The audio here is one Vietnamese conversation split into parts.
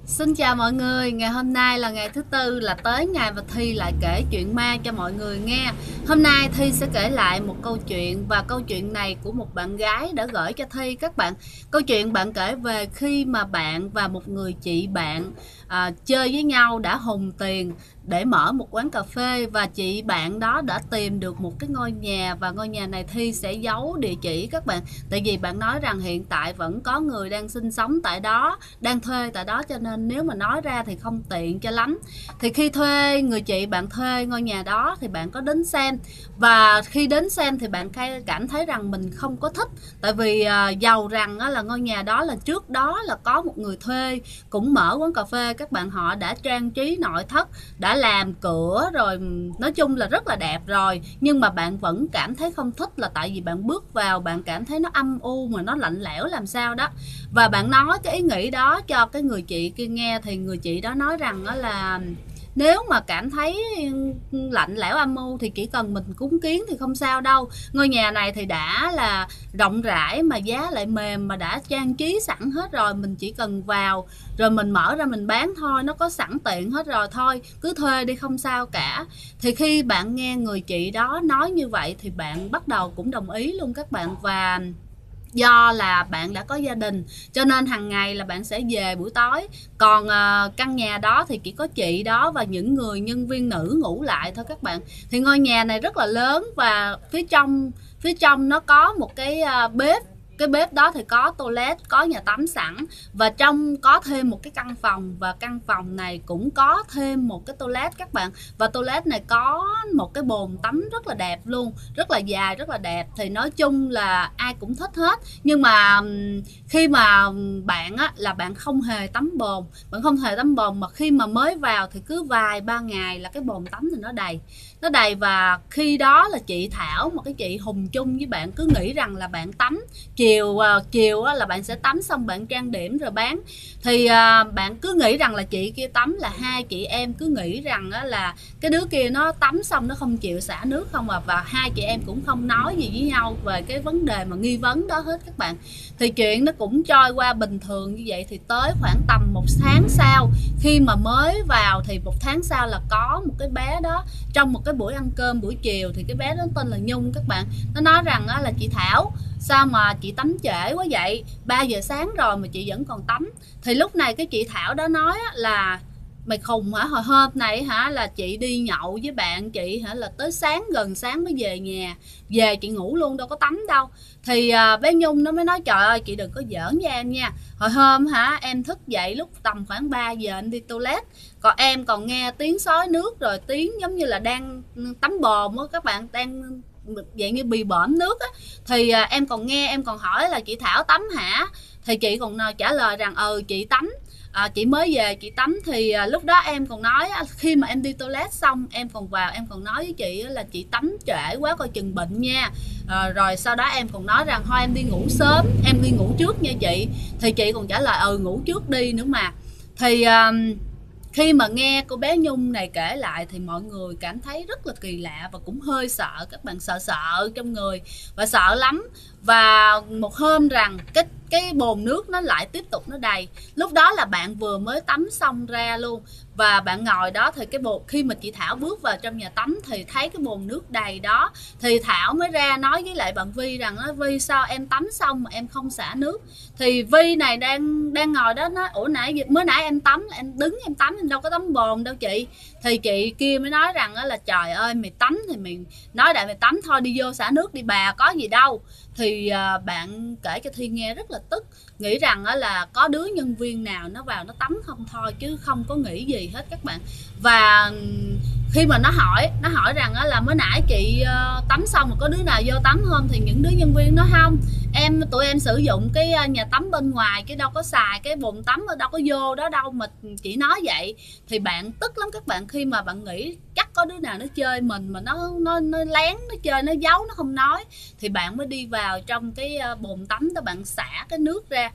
Xin chào mọi người, ngày hôm nay là ngày thứ tư, là tới ngày mà Thi lại kể chuyện ma cho mọi người nghe. Hôm nay Thi sẽ kể lại một câu chuyện, và câu chuyện này của một bạn gái đã gửi cho Thi các bạn. Câu chuyện bạn kể về khi mà bạn và một người chị bạn chơi với nhau đã hùng tiền để mở một quán cà phê, và chị bạn đó đã tìm được một cái ngôi nhà, và ngôi nhà này Thi sẽ giấu địa chỉ các bạn. Tại vì bạn nói rằng hiện tại vẫn có người đang sinh sống tại đó, đang thuê tại đó, cho nên nếu mà nói ra thì không tiện cho lắm. Thì khi thuê, người chị bạn thuê ngôi nhà đó thì bạn có đến xem, và khi đến xem thì bạn cảm thấy rằng mình không có thích. Tại vì giàu rằng là ngôi nhà đó là trước đó là có một người thuê cũng mở quán cà phê các bạn, họ đã trang trí nội thất, đã làm cửa rồi, nói chung là rất là đẹp rồi, nhưng mà bạn vẫn cảm thấy không thích, là tại vì bạn bước vào bạn cảm thấy nó âm u mà nó lạnh lẽo làm sao đó. Và bạn nói cái ý nghĩ đó cho cái người chị kia nghe, thì người chị đó nói rằng đó là nếu mà cảm thấy lạnh lẽo âm u thì chỉ cần mình cúng kiến thì không sao đâu. Ngôi nhà này thì đã là rộng rãi mà giá lại mềm, mà đã trang trí sẵn hết rồi, mình chỉ cần vào rồi mình mở ra mình bán thôi, nó có sẵn tiện hết rồi, thôi cứ thuê đi không sao cả. Thì khi bạn nghe người chị đó nói như vậy thì bạn bắt đầu cũng đồng ý luôn các bạn. Và do là bạn đã có gia đình cho nên hàng ngày là bạn sẽ về buổi tối, còn căn nhà đó thì chỉ có chị đó và những người nhân viên nữ ngủ lại thôi các bạn. Thì ngôi nhà này rất là lớn, và phía trong nó có một cái bếp. Cái bếp đó thì có toilet, có nhà tắm sẵn, và trong có thêm một cái căn phòng, và căn phòng này cũng có thêm một cái toilet các bạn. Và toilet này có một cái bồn tắm rất là đẹp luôn, rất là dài, rất là đẹp. Thì nói chung là ai cũng thích hết. Nhưng mà khi mà bạn á, là bạn không hề tắm bồn, mà khi mà mới vào thì cứ vài ba ngày là cái bồn tắm thì nó đầy. Và khi đó là chị Thảo, một cái chị hùng chung với bạn, cứ nghĩ rằng là bạn tắm chiều là bạn sẽ tắm xong bạn trang điểm rồi bán. Thì bạn cứ nghĩ rằng là chị kia tắm, là hai chị em cứ nghĩ rằng là cái đứa kia nó tắm xong nó không chịu xả nước không à. Và hai chị em cũng không nói gì với nhau về cái vấn đề mà nghi vấn đó hết các bạn. Thì chuyện nó cũng trôi qua bình thường như vậy. Thì tới khoảng tầm một tháng sau, khi mà mới vào thì một tháng sau là có một cái bé đó, trong một cái buổi ăn cơm buổi chiều, thì cái bé đó tên là Nhung các bạn. Nó nói rằng là chị Thảo, sao mà chị tắm trễ quá vậy, 3 giờ sáng rồi mà chị vẫn còn tắm. Thì lúc này cái chị Thảo đó nói là mày khùng hả, hồi hôm này hả là chị đi nhậu với bạn chị hả, là tới gần sáng mới về nhà, về chị ngủ luôn đâu có tắm đâu. Thì bé Nhung nó mới nói trời ơi chị đừng có giỡn với em nha, hồi hôm hả em thức dậy lúc tầm khoảng 3 giờ em đi toilet, còn em còn nghe tiếng xối nước, rồi tiếng giống như là đang tắm bồn á các bạn, đang dạng như bị bõm nước á. Thì em còn nghe, em còn hỏi là chị Thảo tắm hả, thì chị còn trả lời rằng chị tắm, chị mới về chị tắm. Thì lúc đó em còn nói khi mà em đi toilet xong em còn vào, em còn nói với chị là chị tắm trễ quá coi chừng bệnh nha. Rồi sau đó em còn nói rằng thôi em đi ngủ sớm, em đi ngủ trước nha chị. Thì chị còn trả lời ngủ trước đi nữa mà. Thì khi mà nghe cô bé Nhung này kể lại thì mọi người cảm thấy rất là kỳ lạ và cũng hơi sợ các bạn, sợ trong người và sợ lắm. Và một hôm rằng cái bồn nước nó lại tiếp tục nó đầy. Lúc đó là bạn vừa mới tắm xong ra luôn, và bạn ngồi đó thì khi mà chị Thảo bước vào trong nhà tắm thì thấy cái bồn nước đầy đó. Thì Thảo mới ra nói với lại bạn Vi rằng Vi sao em tắm xong mà em không xả nước. Thì Vi này đang ngồi đó nói ủa mới nãy em tắm, em đứng em tắm, em đâu có tắm bồn đâu chị. Thì chị kia mới nói rằng là trời ơi mày tắm thì mày nói đại mày tắm thôi, đi vô xả nước đi bà, có gì đâu. Thì bạn kể cho Thi nghe rất là tức, nghĩ rằng là có đứa nhân viên nào nó vào nó tắm không thôi, chứ không có nghĩ gì hết các bạn. Và khi mà nó hỏi rằng là mới nãy chị tắm xong mà có đứa nào vô tắm không, thì những đứa nhân viên nói không, tụi em sử dụng cái nhà tắm bên ngoài, cái đâu có xài cái bồn tắm, đâu có vô đó đâu mà chị nói vậy. Thì bạn tức lắm các bạn, khi mà bạn nghĩ chắc có đứa nào nó chơi mình mà nó lén nó chơi, nó giấu, nó không nói. Thì bạn mới đi vào trong cái bồn tắm đó, bạn xả cái nước ra.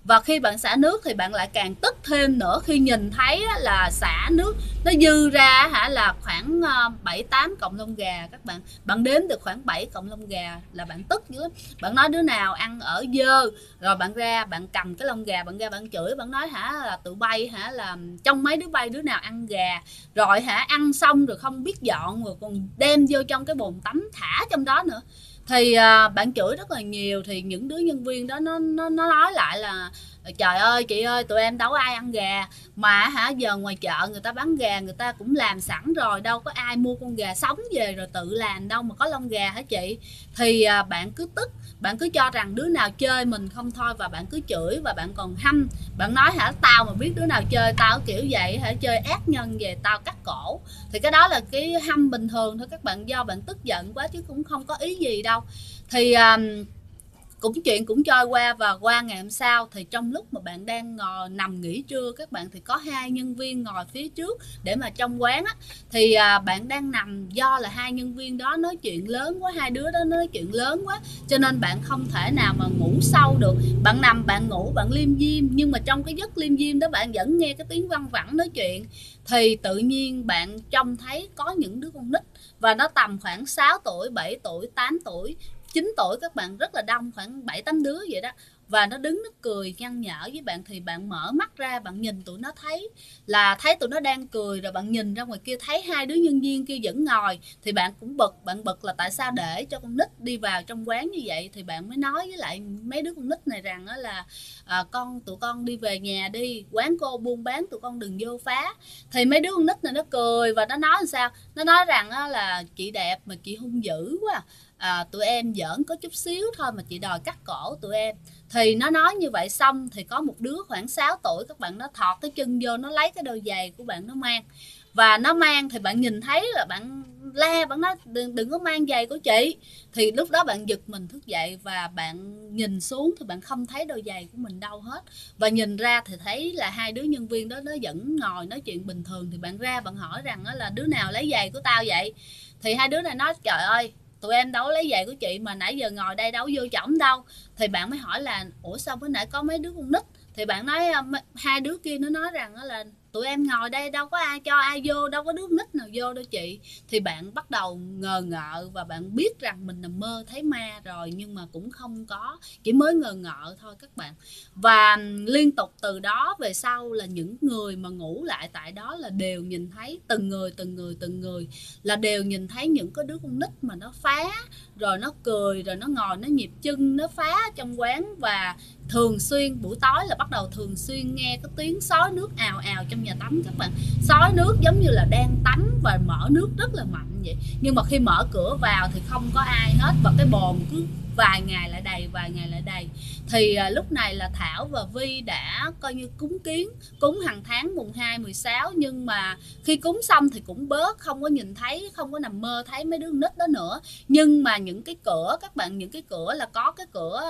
Và khi bạn xả nước thì bạn lại càng tức thêm nữa khi nhìn thấy là xả nước nó dư ra là khoảng 7-8 cọng lông gà. Các bạn đếm được khoảng 7 cọng lông gà là bạn tức dữ lắm. Bạn nói đứa nào ăn ở dơ, rồi bạn ra bạn cầm cái lông gà bạn ra bạn chửi, bạn nói là tụi bay là trong mấy đứa bay đứa nào ăn gà, rồi ăn xong rồi không biết dọn, rồi còn đem vô trong cái bồn tắm thả trong đó nữa. Thì bạn chửi rất là nhiều. Thì những đứa nhân viên đó nó nói lại là trời ơi chị ơi, tụi em đâu có ai ăn gà, mà giờ ngoài chợ người ta bán gà người ta cũng làm sẵn rồi, đâu có ai mua con gà sống về rồi tự làm đâu mà có lông gà hả chị. Thì bạn cứ tức, bạn cứ cho rằng đứa nào chơi mình không thôi, và bạn cứ chửi và bạn còn hăm. Bạn nói tao mà biết đứa nào chơi tao kiểu vậy chơi ác nhân về tao cắt cổ. Thì cái đó là cái hăm bình thường thôi các bạn, do bạn tức giận quá chứ cũng không có ý gì đâu. Thì chuyện cũng trôi qua, và qua ngày hôm sau thì trong lúc mà bạn đang ngồi nằm nghỉ trưa các bạn, thì có 2 nhân viên ngồi phía trước để mà trong quán á. Thì bạn đang nằm, do là 2 nhân viên đó nói chuyện lớn quá, 2 đứa đó nói chuyện lớn quá, cho nên bạn không thể nào mà ngủ sâu được. Bạn nằm bạn ngủ bạn liêm diêm, nhưng mà trong cái giấc liêm diêm đó bạn vẫn nghe cái tiếng văng vẳng nói chuyện. Thì tự nhiên bạn trông thấy có những đứa con nít, và nó tầm khoảng 6 tuổi, 7 tuổi, 8 tuổi, 9 tuổi các bạn, rất là đông, khoảng 7-8 đứa vậy đó. Và nó đứng nó cười nhăn nhở với bạn. Thì bạn mở mắt ra bạn nhìn tụi nó, thấy tụi nó đang cười, rồi bạn nhìn ra ngoài kia thấy 2 đứa nhân viên kia vẫn ngồi. Thì bạn cũng bực là tại sao để cho con nít đi vào trong quán như vậy. Thì bạn mới nói với lại mấy đứa con nít này rằng là tụi con đi về nhà đi, quán cô buôn bán tụi con đừng vô phá. Thì mấy đứa con nít này nó cười và nó nói làm sao, nó nói rằng là chị đẹp mà chị hung dữ quá. Tụi em giỡn có chút xíu thôi mà chị đòi cắt cổ tụi em. Thì nó nói như vậy xong thì có một đứa khoảng 6 tuổi các bạn, nó thọt cái chân vô, nó lấy cái đôi giày của bạn nó mang. Và nó mang thì bạn nhìn thấy là bạn la, bạn nói đừng có mang giày của chị. Thì lúc đó bạn giật mình thức dậy và bạn nhìn xuống thì bạn không thấy đôi giày của mình đâu hết. Và nhìn ra thì thấy là 2 đứa nhân viên đó nó vẫn ngồi nói chuyện bình thường. Thì bạn ra bạn hỏi rằng là đứa nào lấy giày của tao vậy. Thì 2 đứa này nói trời ơi, tụi em đâu lấy giày của chị mà nãy giờ ngồi đây đâu vô chổng đâu. Thì bạn mới hỏi là ủa sao bữa nãy có mấy đứa con nít. Thì bạn nói 2 đứa kia nó nói rằng là tụi em ngồi đây đâu có ai cho ai vô, đâu có đứa nít nào vô đâu chị. Thì bạn bắt đầu ngờ ngợ và bạn biết rằng mình nằm mơ thấy ma rồi, nhưng mà cũng không có, chỉ mới ngờ ngợ thôi các bạn. Và liên tục từ đó về sau là những người mà ngủ lại tại đó là đều nhìn thấy từng người là đều nhìn thấy những cái đứa con nít mà nó phá, rồi nó cười, rồi nó ngồi nó nhịp chân nó phá trong quán. Và thường xuyên buổi tối là bắt đầu thường xuyên nghe cái tiếng xối nước ào ào trong nhà tắm các bạn. Xối nước giống như là đang tắm và mở nước rất là mạnh vậy. Nhưng mà khi mở cửa vào thì không có ai hết, và cái bồn cứ vài ngày lại đầy. Thì lúc này là Thảo và Vi đã coi như cúng kiến, cúng hàng tháng mùng 2, 16. Nhưng mà khi cúng xong thì cũng bớt, không có nhìn thấy, không có nằm mơ thấy mấy đứa nít đó nữa. Nhưng mà những cái cửa các bạn, những cái cửa là có cái cửa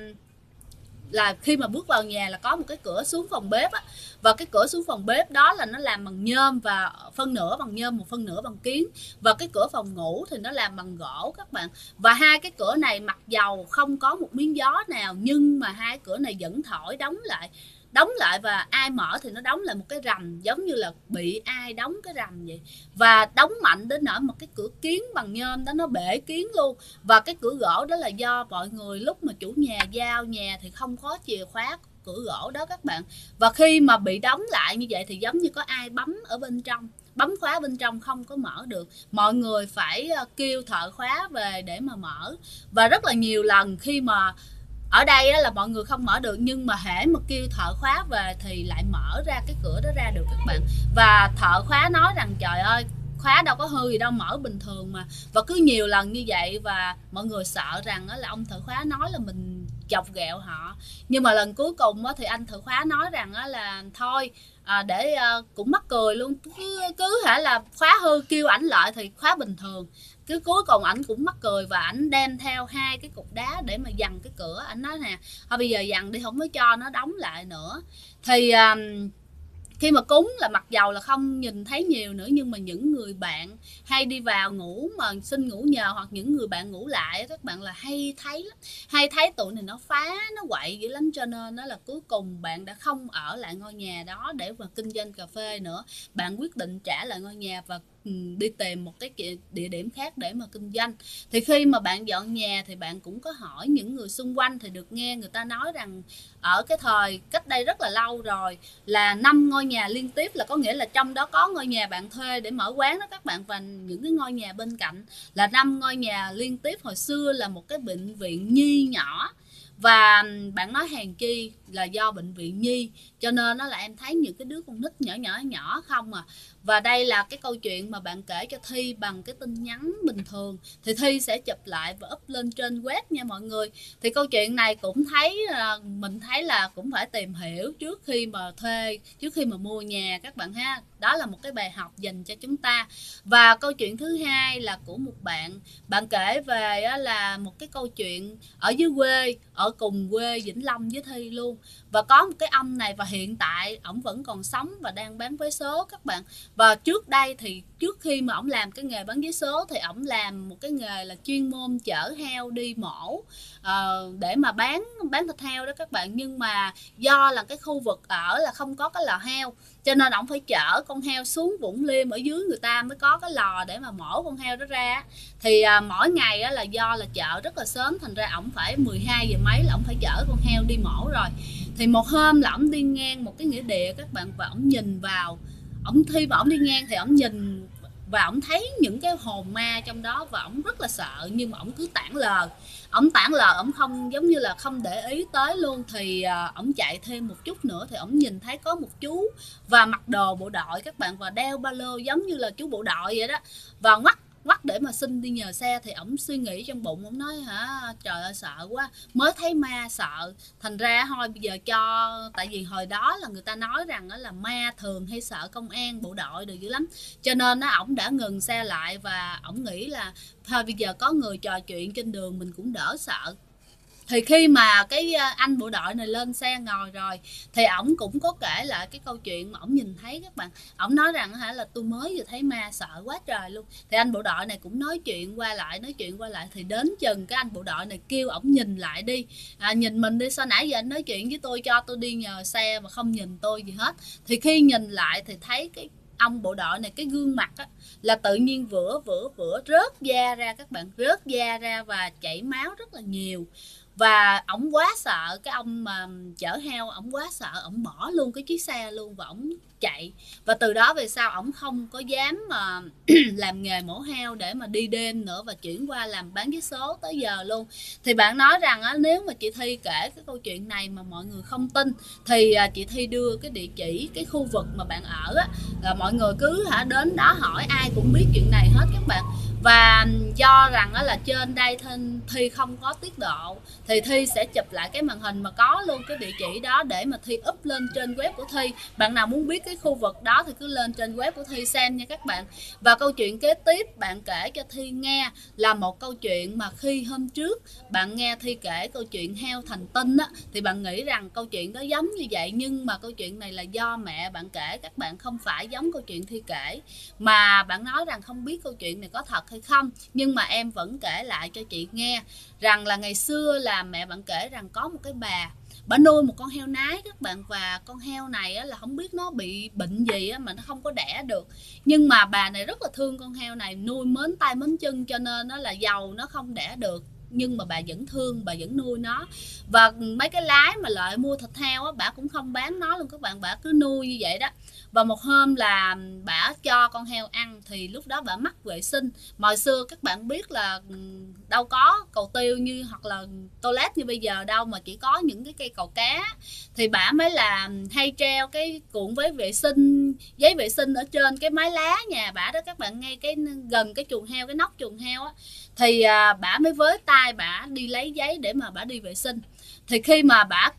là khi mà bước vào nhà là có một cái cửa xuống phòng bếp á. Và cái cửa xuống phòng bếp đó là nó làm bằng nhôm, và phân nửa bằng nhôm, một phân nửa bằng kiến. Và cái cửa phòng ngủ thì nó làm bằng gỗ các bạn. Và 2 cái cửa này mặc dầu không có một miếng gió nào, nhưng mà 2 cửa này vẫn thổi đóng lại, và ai mở thì nó đóng lại một cái rầm, giống như là bị ai đóng cái rầm vậy. Và đóng mạnh đến nỗi một cái cửa kiến bằng nhôm đó nó bể kiến luôn. Và cái cửa gỗ đó là do mọi người lúc mà chủ nhà giao nhà thì không có chìa khóa cửa gỗ đó các bạn. Và khi mà bị đóng lại như vậy thì giống như có ai bấm ở bên trong, bấm khóa bên trong không có mở được. Mọi người phải kêu thợ khóa về để mà mở. Và rất là nhiều lần khi mà ở đây là mọi người không mở được, nhưng mà hễ mà kêu thợ khóa về thì lại mở ra cái cửa đó ra được các bạn. Và thợ khóa nói rằng trời ơi, khóa đâu có hư gì đâu, mở bình thường mà. Và cứ nhiều lần như vậy, và mọi người sợ rằng là ông thợ khóa nói là mình chọc ghẹo họ. Nhưng mà lần cuối cùng thì anh thợ khóa nói rằng là thôi để cũng mắc cười luôn, cứ là khóa hư kêu ảnh lại thì khóa bình thường. Cứ cuối cùng ảnh cũng mắc cười, và ảnh đem theo 2 cái cục đá để mà dằn cái cửa. Ảnh nói nè thôi bây giờ dằn đi, không có cho nó đóng lại nữa. Thì khi mà cúng là mặc dầu là không nhìn thấy nhiều nữa, nhưng mà những người bạn hay đi vào ngủ mà xin ngủ nhờ, hoặc những người bạn ngủ lại các bạn, là hay thấy lắm, hay thấy tụi này nó phá nó quậy dữ lắm. Cho nên đó là cuối cùng bạn đã không ở lại ngôi nhà đó để mà kinh doanh cà phê nữa, bạn quyết định trả lại ngôi nhà và đi tìm một cái địa điểm khác để mà kinh doanh. Thì khi mà bạn dọn nhà thì bạn cũng có hỏi những người xung quanh, thì được nghe người ta nói rằng ở cái thời cách đây rất là lâu rồi là 5 ngôi nhà liên tiếp, là có nghĩa là trong đó có ngôi nhà bạn thuê để mở quán đó các bạn, và những cái ngôi nhà bên cạnh là 5 ngôi nhà liên tiếp. Hồi xưa là một cái bệnh viện nhi nhỏ, và bạn nói hèn chi là do bệnh viện nhi cho nên nó là em thấy những cái đứa con nít nhỏ không à. Và đây là cái câu chuyện mà bạn kể cho Thi bằng cái tin nhắn bình thường, thì Thi sẽ chụp lại và up lên trên web nha mọi người. Thì câu chuyện này cũng thấy mình thấy là cũng phải tìm hiểu trước khi mà thuê, trước khi mà mua nhà các bạn ha. Đó là một cái bài học dành cho chúng ta. Và câu chuyện thứ hai là của một bạn kể về là một cái câu chuyện ở dưới quê, ở cùng quê Vĩnh Long với Thi luôn. Và có một cái ông này, và hiện tại ổng vẫn còn sống và đang bán vé số các bạn. Và trước đây thì trước khi mà ổng làm cái nghề bán vé số thì ổng làm một cái nghề là chuyên môn chở heo đi mổ để mà bán thịt heo đó các bạn. Nhưng mà do là cái khu vực ở là không có cái lò heo, cho nên ổng phải chở con heo xuống Vũng Liêm, ở dưới người ta mới có cái lò để mà mổ con heo đó ra. Thì mỗi ngày là do là chợ rất là sớm, thành ra ổng phải 12 giờ mấy là ổng phải chở con heo đi mổ rồi. Thì một hôm là ổng đi ngang một cái nghĩa địa các bạn, và ổng nhìn vào, khi mà ổng đi ngang thì ổng nhìn và ổng thấy những cái hồn ma trong đó, và ổng rất là sợ, nhưng mà ổng cứ tản lờ, ổng không, giống như là không để ý tới luôn. Thì ổng chạy thêm một chút nữa thì ổng nhìn thấy có một chú và mặc đồ bộ đội các bạn, và đeo ba lô giống như là chú bộ đội vậy đó, và ngoắt để mà xin đi nhờ xe. Thì ổng suy nghĩ trong bụng, ổng nói trời ơi sợ quá, mới thấy ma sợ, thành ra thôi bây giờ tại vì hồi đó là người ta nói rằng là ma thường hay sợ công an bộ đội được dữ lắm, cho nên ổng đã ngừng xe lại, và ổng nghĩ là thôi bây giờ có người trò chuyện trên đường mình cũng đỡ sợ. Thì khi mà cái anh bộ đội này lên xe ngồi rồi thì ổng cũng có kể lại cái câu chuyện mà ổng nhìn thấy các bạn. Ổng nói rằng là tôi mới vừa thấy ma sợ quá trời luôn. Thì anh bộ đội này cũng nói chuyện qua lại, thì đến chừng cái anh bộ đội này kêu ổng nhìn lại đi, nhìn mình đi, sao nãy giờ anh nói chuyện với tôi, cho tôi đi nhờ xe mà không nhìn tôi gì hết. Thì khi nhìn lại thì thấy cái ông bộ đội này, cái gương mặt là tự nhiên vữa rớt da ra các bạn, rớt da ra và chảy máu rất là nhiều. Và ổng quá sợ, cái ông mà chở heo ổng quá sợ, ổng bỏ luôn cái chiếc xe luôn và ổng chạy. Và từ đó về sau ổng không có dám mà làm nghề mổ heo để mà đi đêm nữa, và chuyển qua làm bán vé số tới giờ luôn. Thì bạn nói rằng nếu mà chị Thi kể cái câu chuyện này mà mọi người không tin thì chị Thi đưa cái địa chỉ, cái khu vực mà bạn ở là mọi người cứ đến đó hỏi, ai cũng biết chuyện này hết các bạn. Và do rằng là trên đây Thi không có tiết độ thì Thi sẽ chụp lại cái màn hình mà có luôn cái địa chỉ đó để mà Thi up lên trên web của Thi. Bạn nào muốn biết cái khu vực đó thì cứ lên trên web của Thi xem nha các bạn. Và câu chuyện kế tiếp bạn kể cho Thi nghe là một câu chuyện mà khi hôm trước bạn nghe Thi kể câu chuyện heo thành tinh á, thì bạn nghĩ rằng câu chuyện đó giống như vậy, nhưng mà câu chuyện này là do mẹ bạn kể các bạn, không phải giống câu chuyện Thi kể. Mà bạn nói rằng không biết câu chuyện này có thật hay không, nhưng mà em vẫn kể lại cho chị nghe rằng là ngày xưa là mẹ bạn kể rằng có một cái bà nuôi một con heo nái các bạn, và con heo này là không biết nó bị bệnh gì mà nó không có đẻ được. Nhưng mà bà này rất là thương con heo này, nuôi mến tay mến chân, cho nên nó là dầu nó không đẻ được nhưng mà bà vẫn thương, bà vẫn nuôi nó. Và mấy cái lái mà lại mua thịt heo bà cũng không bán nó luôn các bạn, bà cứ nuôi như vậy đó. Và một hôm là bà cho con heo ăn thì lúc đó bà mắc vệ sinh. Mà hồi xưa các bạn biết là đâu có cầu tiêu như hoặc là toilet như bây giờ đâu, mà chỉ có những cái cây cầu cá. Thì bà mới là hay treo cái cuộn với giấy vệ sinh ở trên cái mái lá nhà bà đó các bạn, ngay gần cái chuồng heo, cái nóc chuồng heo á. Thì bà mới với tay bà đi lấy giấy để mà bà đi vệ sinh. Thì khi mà bà cất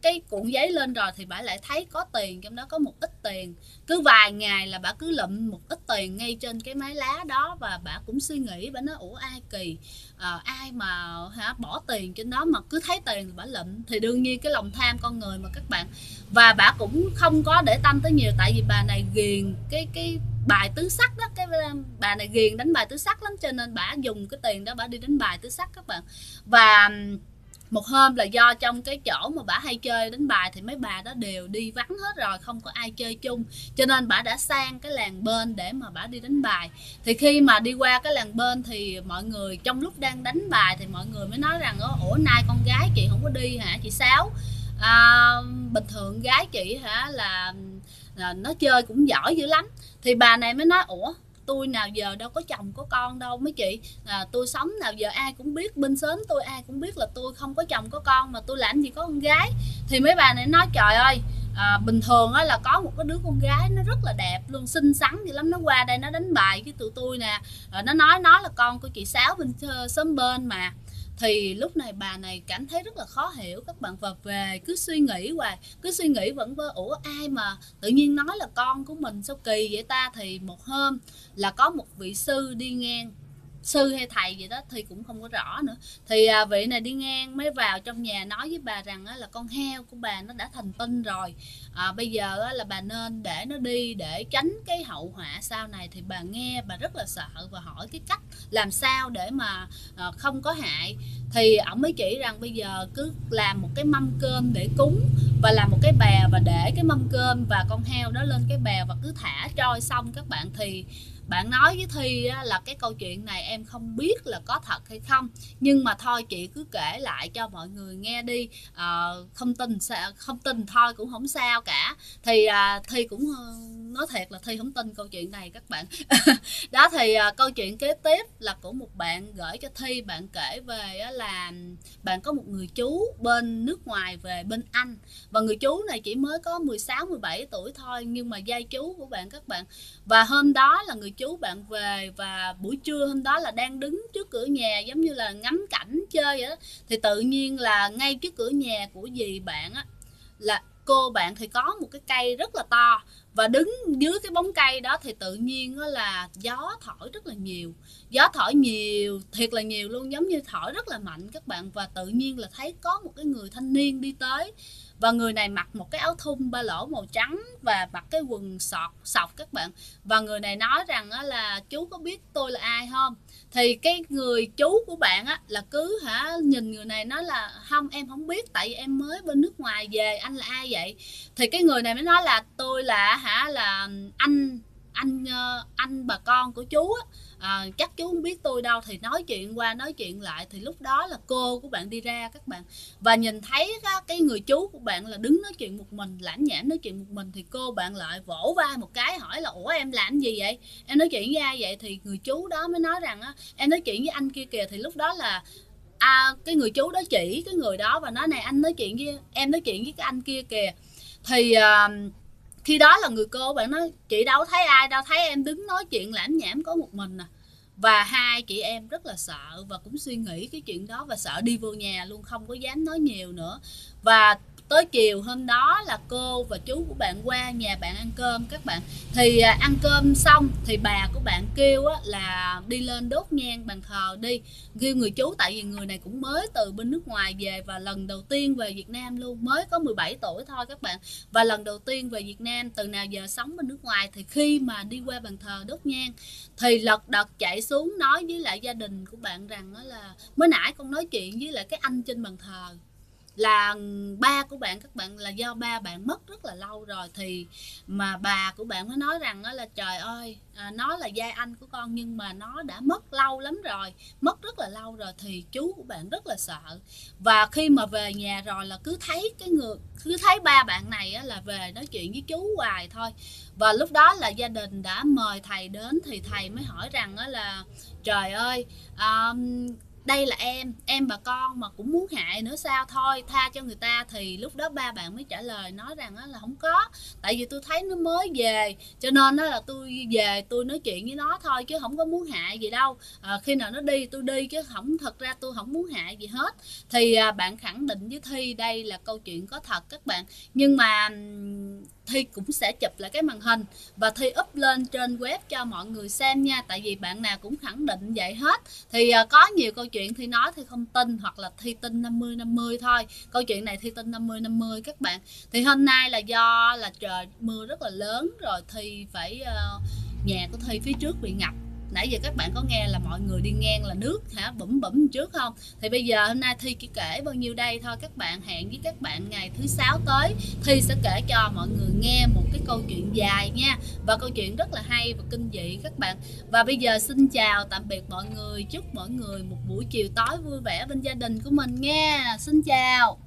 cái cuộn giấy lên rồi thì bà lại thấy có tiền trong đó, có một ít tiền. Cứ vài ngày là bà cứ lụm một ít tiền ngay trên cái mái lá đó, và bà cũng suy nghĩ, bà nói ủa ai kỳ, ai mà bỏ tiền trên đó mà cứ thấy tiền thì bà lụm. Thì đương nhiên cái lòng tham con người mà các bạn. Và bà cũng không có để tâm tới nhiều, tại vì bà này ghiền cái bài tứ sắc đó, cái bà này ghiền đánh bài tứ sắc lắm, cho nên bà dùng cái tiền đó bà đi đánh bài tứ sắc các bạn. Và một hôm là do trong cái chỗ mà bà hay chơi đánh bài thì mấy bà đó đều đi vắng hết rồi, không có ai chơi chung, cho nên bà đã sang cái làng bên để mà bà đi đánh bài. Thì khi mà đi qua cái làng bên thì mọi người trong lúc đang đánh bài thì mọi người mới nói rằng ủa nay con gái chị không có đi hả chị Sáu? Bình thường gái chị hả là nó chơi cũng giỏi dữ lắm. Thì bà này mới nói ủa tôi nào giờ đâu có chồng có con đâu mấy chị, tôi sống nào giờ ai cũng biết, bên xóm tôi ai cũng biết là tôi không có chồng có con, mà tôi làm gì có con gái. Thì mấy bà này nói trời ơi, bình thường á là có một cái đứa con gái nó rất là đẹp luôn, xinh xắn vậy lắm, nó qua đây nó đánh bài với tụi tôi nè, nó nói nó là con của chị Sáu bên xóm bên mà. Thì lúc này bà này cảm thấy rất là khó hiểu các bạn, và về cứ suy nghĩ hoài, cứ suy nghĩ vẫn vơ ủa ai mà tự nhiên nói là con của mình, sao kỳ vậy ta. Thì một hôm là có một vị sư đi ngang, sư hay thầy gì đó thì cũng không có rõ nữa, thì vị này đi ngang mới vào trong nhà nói với bà rằng là con heo của bà nó đã thành tinh rồi, bây giờ là bà nên để nó đi để tránh cái hậu họa sau này. Thì bà nghe bà rất là sợ và hỏi cái cách làm sao để mà không có hại. Thì ổng mới chỉ rằng bây giờ cứ làm một cái mâm cơm để cúng, và làm một cái bèo và để cái mâm cơm và con heo đó lên cái bèo và cứ thả trôi xong các bạn. Thì bạn nói với Thi là cái câu chuyện này em không biết là có thật hay không, nhưng mà thôi chị cứ kể lại cho mọi người nghe đi, không tin thôi cũng không sao cả. Thì Thi cũng nói thiệt là Thi không tin câu chuyện này các bạn. Đó thì câu chuyện kế tiếp là của một bạn gửi cho Thi. Bạn kể về là bạn có một người chú bên nước ngoài về bên Anh, và người chú này chỉ mới có 16-17 tuổi thôi, nhưng mà giai chú của bạn các bạn. Và hôm đó là người chú bạn về, và buổi trưa hôm đó là đang đứng trước cửa nhà giống như là ngắm cảnh chơi vậy đó. Thì tự nhiên là ngay trước cửa nhà của dì bạn á, là cô bạn thì có một cái cây rất là to, và đứng dưới cái bóng cây đó thì tự nhiên là gió thổi rất là nhiều, gió thổi nhiều, thiệt là nhiều luôn, giống như thổi rất là mạnh các bạn. Và tự nhiên là thấy có một cái người thanh niên đi tới, và người này mặc một cái áo thun ba lỗ màu trắng và mặc cái quần sọc các bạn. Và người này nói rằng là chú có biết tôi là ai không? Thì cái người chú của bạn là cứ nhìn người này nói là không em không biết, tại vì em mới bên nước ngoài về, anh là ai vậy? Thì cái người này mới nói là tôi là là anh bà con của chú chắc chú không biết tôi đâu. Thì nói chuyện qua nói chuyện lại thì lúc đó là cô của bạn đi ra các bạn, và nhìn thấy cái người chú của bạn là đứng nói chuyện một mình, lãnh nhảm nói chuyện một mình. Thì cô bạn lại vỗ vai một cái hỏi là ủa em làm gì vậy, em nói chuyện với ai vậy? Thì người chú đó mới nói rằng em nói chuyện với anh kia kìa. Thì lúc đó là cái người chú đó chỉ cái người đó và nói này anh nói chuyện với em, nói chuyện với cái anh kia kìa. Thì khi đó là người cô bạn nói chị đâu thấy ai đâu, thấy em đứng nói chuyện lãm nhảm có một mình à. Và hai chị em rất là sợ và cũng suy nghĩ cái chuyện đó, và sợ đi vô nhà luôn, không có dám nói nhiều nữa. Và tới chiều hôm đó là cô và chú của bạn qua nhà bạn ăn cơm các bạn. Thì ăn cơm xong thì bà của bạn kêu là đi lên đốt nhang bàn thờ đi, kêu người chú, tại vì người này cũng mới từ bên nước ngoài về và lần đầu tiên về Việt Nam luôn, mới có 17 tuổi thôi các bạn, và lần đầu tiên về Việt Nam, từ nào giờ sống bên nước ngoài. Thì khi mà đi qua bàn thờ đốt nhang thì lật đật chạy xuống nói với lại gia đình của bạn rằng là mới nãy con nói chuyện với lại cái anh trên bàn thờ là ba của bạn các bạn, là do ba bạn mất rất là lâu rồi. Thì mà bà của bạn mới nói rằng là trời ơi, nó là giai anh của con nhưng mà nó đã mất lâu lắm rồi, mất rất là lâu rồi. Thì chú của bạn rất là sợ, và khi mà về nhà rồi là cứ thấy ba bạn này là về nói chuyện với chú hoài thôi. Và lúc đó là gia đình đã mời thầy đến, thì thầy mới hỏi rằng là trời ơi, đây là em bà con mà cũng muốn hại nữa sao, thôi tha cho người ta. Thì lúc đó ba bạn mới trả lời nói rằng là không có, tại vì tôi thấy nó mới về cho nên đó là tôi về tôi nói chuyện với nó thôi chứ không có muốn hại gì đâu. Khi nào nó đi tôi đi chứ không, thật ra tôi không muốn hại gì hết. Thì bạn khẳng định với Thi đây là câu chuyện có thật các bạn, nhưng mà Thi cũng sẽ chụp lại cái màn hình và Thi up lên trên web cho mọi người xem nha, tại vì bạn nào cũng khẳng định vậy hết. Thì có nhiều câu chuyện Thi nói Thi không tin, hoặc là Thi tin 50-50 thôi. Câu chuyện này Thi tin 50-50 các bạn. Thì hôm nay là do là trời mưa rất là lớn rồi, Thi phải nhà của Thi phía trước bị ngập. Nãy giờ các bạn có nghe là mọi người đi ngang là nước hả bủm bủm trước không? Thì bây giờ hôm nay Thi chỉ kể bao nhiêu đây thôi các bạn. Hẹn với các bạn ngày thứ sáu tới, Thi sẽ kể cho mọi người nghe một cái câu chuyện dài nha, và câu chuyện rất là hay và kinh dị các bạn. Và bây giờ xin chào tạm biệt mọi người, chúc mọi người một buổi chiều tối vui vẻ bên gia đình của mình nha. Xin chào.